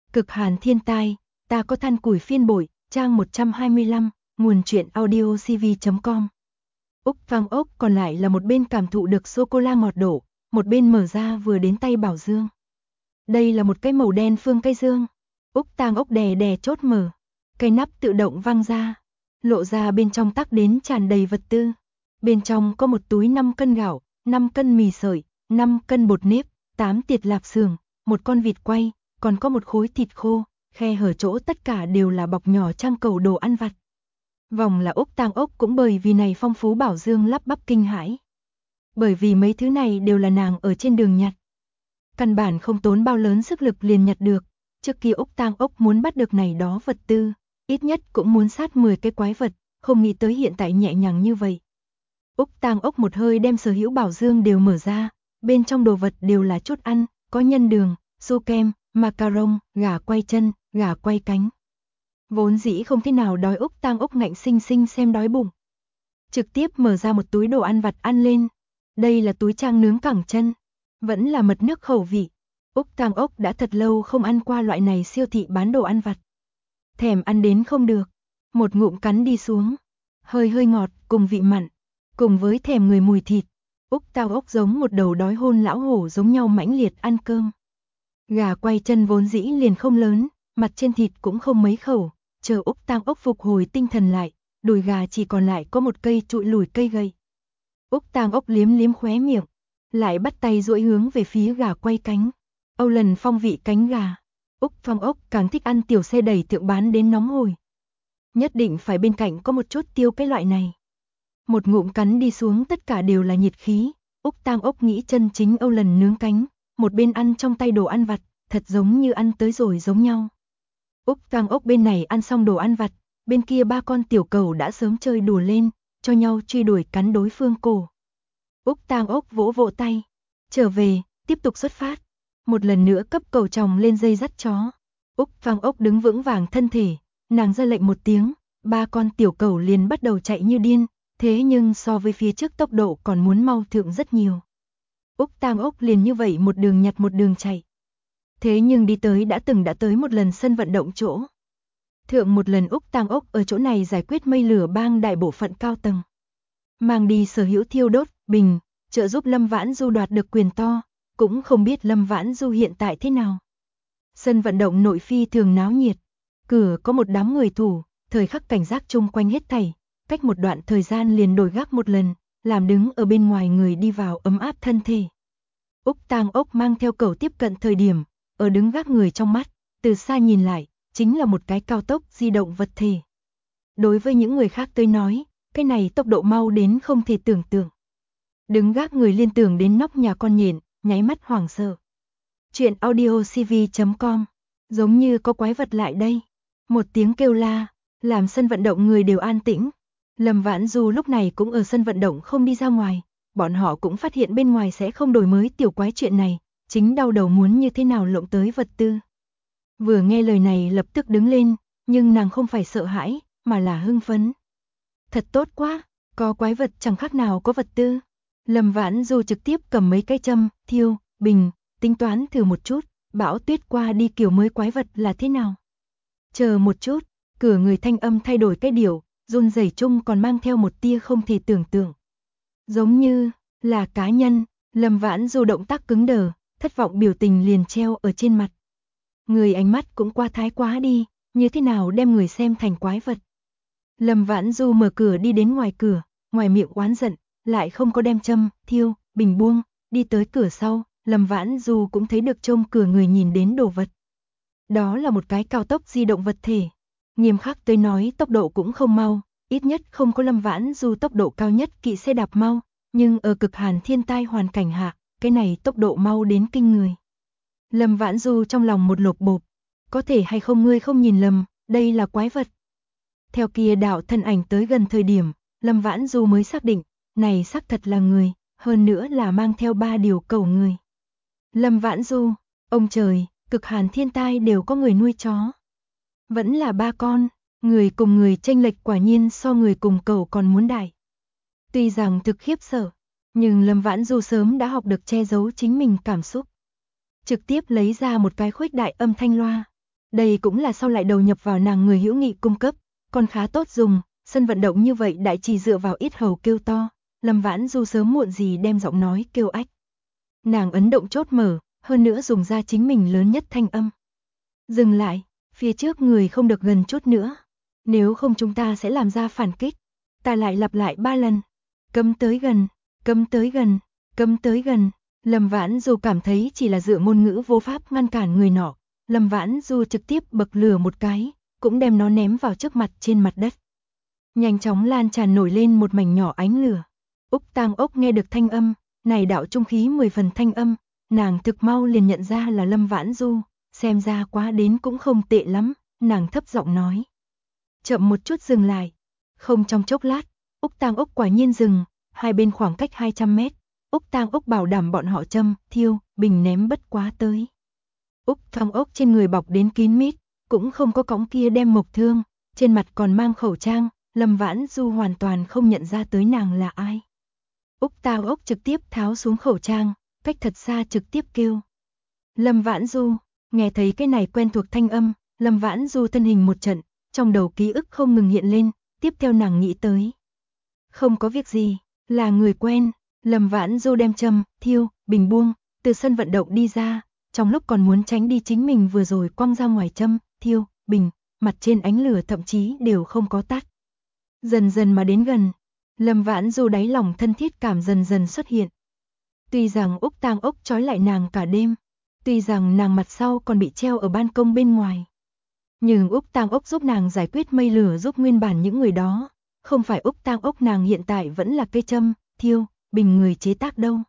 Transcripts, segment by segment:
Cực hàn thiên tai, ta có than củi phiên bội, trang 125, nguồn truyện audiocv.com. Úc Vang Ốc còn lại là một bên cảm thụ được sô-cô-la ngọt đổ, một bên mở ra vừa đến tay Bảo Dương. Đây là một cái màu đen phương cây dương. Úc Tang Ốc đè đè chốt mở, cây nắp tự động văng ra, lộ ra bên trong tắc đến tràn đầy vật tư. Bên trong có một túi 5 cân gạo, 5 cân mì sợi, 5 cân bột nếp, 8 tiệt lạp xưởng, một con vịt quay, còn có một khối thịt khô, khe hở chỗ tất cả đều là bọc nhỏ trang cầu đồ ăn vặt. Vòng là Úc Tang Ốc cũng bởi vì này phong phú Bảo Dương lắp bắp kinh hãi. Bởi vì mấy thứ này đều là nàng ở trên đường nhặt. Căn bản không tốn bao lớn sức lực liền nhặt được, trước kia Úc Tang Ốc muốn bắt được này đó vật tư, ít nhất cũng muốn sát 10 cái quái vật, không nghĩ tới hiện tại nhẹ nhàng như vậy. Úc Tang Ốc một hơi đem sở hữu Bảo Dương đều mở ra, bên trong đồ vật đều là chút ăn, có nhân đường, su kem, macaron, gà quay chân, gà quay cánh. Vốn dĩ không thế nào đói Úc Tang Ốc ngạnh sinh sinh xem đói bụng. Trực tiếp mở ra một túi đồ ăn vặt ăn lên. Đây là túi trang nướng cẳng chân, vẫn là mật nước khẩu vị. Úc Tang Ốc đã thật lâu không ăn qua loại này siêu thị bán đồ ăn vặt. Thèm ăn đến không được, một ngụm cắn đi xuống, hơi hơi ngọt cùng vị mặn, cùng với thèm người mùi thịt. Úc Tang Ốc giống một đầu đói hôn lão hổ giống nhau mãnh liệt ăn cơm. Gà quay chân vốn dĩ liền không lớn, mặt trên thịt cũng không mấy khẩu, chờ Úc Tang Ốc phục hồi tinh thần lại, đùi gà chỉ còn lại có một cây trụi lùi cây gậy. Úc Tang Ốc liếm liếm khóe miệng, lại bắt tay duỗi hướng về phía gà quay cánh. Âu lần phong vị cánh gà. Úc Tang Ốc càng thích ăn tiểu xe đẩy thượng bán đến nóng hổi. Nhất định phải bên cạnh có một chút tiêu cái loại này. Một ngụm cắn đi xuống tất cả đều là nhiệt khí. Úc Tang Ốc nghĩ chân chính Âu lần nướng cánh, một bên ăn trong tay đồ ăn vặt, thật giống như ăn tới rồi giống nhau. Úc Tang Ốc bên này ăn xong đồ ăn vặt, bên kia ba con tiểu cẩu đã sớm chơi đùa lên, cho nhau truy đuổi cắn đối phương cổ. Úc Tang Ốc vỗ vỗ tay, trở về, tiếp tục xuất phát. Một lần nữa cấp cẩu chồng lên dây dắt chó. Úc Tang Ốc đứng vững vàng thân thể, nàng ra lệnh một tiếng, ba con tiểu cẩu liền bắt đầu chạy như điên, thế nhưng so với phía trước tốc độ còn muốn mau thượng rất nhiều. Úc Tang Ốc liền như vậy một đường nhặt một đường chạy. Thế nhưng đi tới đã tới một lần sân vận động chỗ. Thượng một lần Úc Tang Ốc ở chỗ này giải quyết mây lửa bang đại bộ phận cao tầng. Mang đi sở hữu thiêu đốt, bình, trợ giúp Lâm Vãn Du đoạt được quyền to, cũng không biết Lâm Vãn Du hiện tại thế nào. Sân vận động nội phi thường náo nhiệt, cửa có một đám người thủ, thời khắc cảnh giác chung quanh hết thảy, cách một đoạn thời gian liền đổi gác một lần, làm đứng ở bên ngoài người đi vào ấm áp thân thể. Úc Tang Ốc mang theo cẩu tiếp cận thời điểm, ở đứng gác người trong mắt, từ xa nhìn lại, chính là một cái cao tốc di động vật thể. Đối với những người khác tới nói, cái này tốc độ mau đến không thể tưởng tượng. Đứng gác người liên tưởng đến nóc nhà con nhện, nháy mắt hoảng sợ. Chuyện audiocv.com, giống như có quái vật lại đây. Một tiếng kêu la, làm sân vận động người đều an tĩnh. Lâm Vãn Du lúc này cũng ở sân vận động không đi ra ngoài, bọn họ cũng phát hiện bên ngoài sẽ không đổi mới tiểu quái chuyện này, chính đau đầu muốn như thế nào lộng tới vật tư. Vừa nghe lời này lập tức đứng lên, nhưng nàng không phải sợ hãi, mà là hưng phấn. Thật tốt quá, có quái vật chẳng khác nào có vật tư. Lâm Vãn Du trực tiếp cầm mấy cây châm, thiêu, bình, tính toán thử một chút, bão tuyết qua đi kiểu mới quái vật là thế nào. Chờ một chút, cửa người thanh âm thay đổi cái điệu, run rẩy chung còn mang theo một tia không thể tưởng tượng. Giống như là cá nhân, Lâm Vãn Du động tác cứng đờ, thất vọng biểu tình liền treo ở trên mặt. Người ánh mắt cũng qua thái quá đi, như thế nào đem người xem thành quái vật. Lâm Vãn Du mở cửa đi đến ngoài cửa, ngoài miệng oán giận, lại không có đem châm, thiêu, bình buông, đi tới cửa sau, Lâm Vãn Du cũng thấy được trông cửa người nhìn đến đồ vật. Đó là một cái cao tốc di động vật thể. Nghiêm khắc tới nói tốc độ cũng không mau, ít nhất không có Lâm Vãn Du tốc độ cao nhất kỵ xe đạp mau, nhưng ở cực hàn thiên tai hoàn cảnh hạ, cái này tốc độ mau đến kinh người. Lâm Vãn Du trong lòng một lột bột, có thể hay không ngươi không nhìn lầm, đây là quái vật. Theo kia đạo thân ảnh tới gần thời điểm, Lâm Vãn Du mới xác định, này xác thật là người, hơn nữa là mang theo 3 điều cẩu người. Lâm Vãn Du, ông trời, cực hàn thiên tai đều có người nuôi chó. Vẫn là 3 con, người cùng người chênh lệch quả nhiên so người cùng cẩu còn muốn đại. Tuy rằng thực khiếp sợ, nhưng Lâm Vãn Du sớm đã học được che giấu chính mình cảm xúc. Trực tiếp lấy ra một cái khuếch đại âm thanh loa. Đây cũng là sau lại đầu nhập vào nàng người hữu nghị cung cấp, còn khá tốt dùng, sân vận động như vậy đại chỉ dựa vào ít hầu kêu to, Lâm Vãn Du sớm muộn gì đem giọng nói kêu ách. Nàng ấn động chốt mở, hơn nữa dùng ra chính mình lớn nhất thanh âm. Dừng lại, phía trước người không được gần chút nữa, nếu không chúng ta sẽ làm ra phản kích. Ta lại lặp lại 3 lần, cấm tới gần, cấm tới gần, cấm tới gần. Lâm Vãn Du cảm thấy chỉ là dựa ngôn ngữ vô pháp ngăn cản người nọ, Lâm Vãn Du trực tiếp bậc lửa một cái, cũng đem nó ném vào trước mặt trên mặt đất. Nhanh chóng lan tràn nổi lên một mảnh nhỏ ánh lửa. Úc Tang Ốc nghe được thanh âm, này đạo trung khí 10 phần thanh âm, nàng thực mau liền nhận ra là Lâm Vãn Du, xem ra quá đến cũng không tệ lắm, nàng thấp giọng nói. Chậm một chút dừng lại, không trong chốc lát, Úc Tang Ốc quả nhiên dừng, hai bên khoảng cách 200 mét, Úc Tang Ốc bảo đảm bọn họ châm, thiêu, bình ném bất quá tới. Úc Tang Ốc trên người bọc đến kín mít, cũng không có cõng kia đem mộc thương, trên mặt còn mang khẩu trang, Lâm Vãn Du hoàn toàn không nhận ra tới nàng là ai. Úc Tang Ốc trực tiếp tháo xuống khẩu trang, cách thật xa trực tiếp kêu. Lâm Vãn Du, nghe thấy cái này quen thuộc thanh âm, Lâm Vãn Du thân hình một trận, trong đầu ký ức không ngừng hiện lên, tiếp theo nàng nghĩ tới. Không có việc gì, là người quen, Lâm Vãn Du đem châm, thiêu, bình buông, từ sân vận động đi ra, trong lúc còn muốn tránh đi chính mình vừa rồi quăng ra ngoài châm, thiêu, bình, mặt trên ánh lửa thậm chí đều không có tắt. Dần dần mà đến gần, Lâm Vãn Du đáy lòng thân thiết cảm dần dần xuất hiện. Tuy rằng Úc Tang Ốc trói lại nàng cả đêm, tuy rằng nàng mặt sau còn bị treo ở ban công bên ngoài, nhưng Úc Tang Ốc giúp nàng giải quyết mây lửa giúp nguyên bản những người đó, không phải Úc Tang Ốc nàng hiện tại vẫn là cây châm, thiêu, bình người chế tác đâu.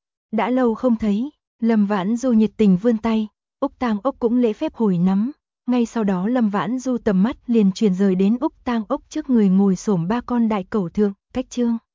Đã lâu không thấy, Lâm Vãn Du nhiệt tình vươn tay, Úc Tang Ốc cũng lễ phép hồi nắm, ngay sau đó Lâm Vãn Du tầm mắt liền truyền rời đến Úc Tang Ốc trước người ngồi xổm ba con đại cẩu thượng, cách chương.